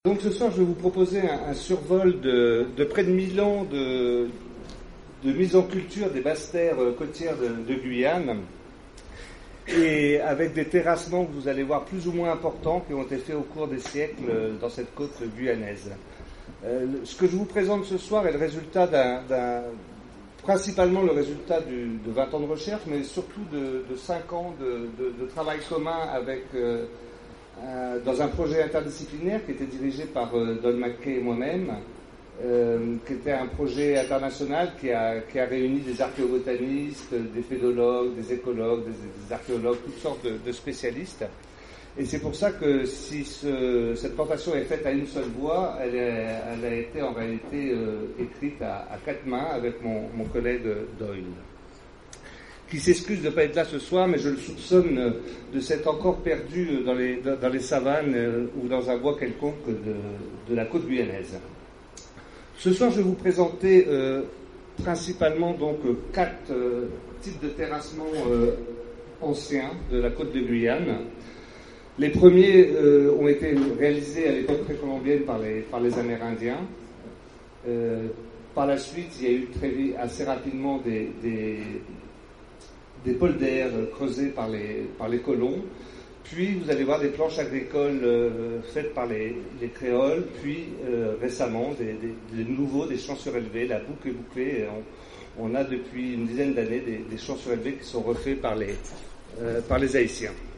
Donc ce soir, je vais vous proposer un survol de près de 1000 ans de mise en culture des basses terres côtières de Guyane, et avec des terrassements que vous allez voir plus ou moins importants qui ont été faits au cours des siècles dans cette côte guyanaise. Ce que je vous présente ce soir est le résultat principalement le résultat de 20 ans de recherche, mais surtout de 5 ans de travail commun avec... dans un projet interdisciplinaire qui était dirigé par Don McKay et moi-même, qui était un projet international qui a réuni des archéobotanistes, des phédologues, des écologues, des archéologues, toutes sortes de spécialistes. Et c'est pour ça que si cette plantation est faite à une seule voix, elle a été en réalité écrite à 4 mains avec mon collègue Doyle, qui s'excuse de ne pas être là ce soir, mais je le soupçonne de s'être encore perdu dans les savanes ou dans un bois quelconque de la côte guyanaise. Ce soir, je vais vous présenter principalement donc 4 types de terrassements anciens de la côte de Guyane. Les premiers ont été réalisés à l'époque précolombienne par les Amérindiens. Par la suite, il y a eu assez rapidement des polders creusés par les colons, puis vous allez voir des planches agricoles faites par les créoles, puis récemment des champs surélevés. La boucle est bouclée, on a depuis une dizaine d'années des champs surélevés qui sont refaits par les Haïtiens.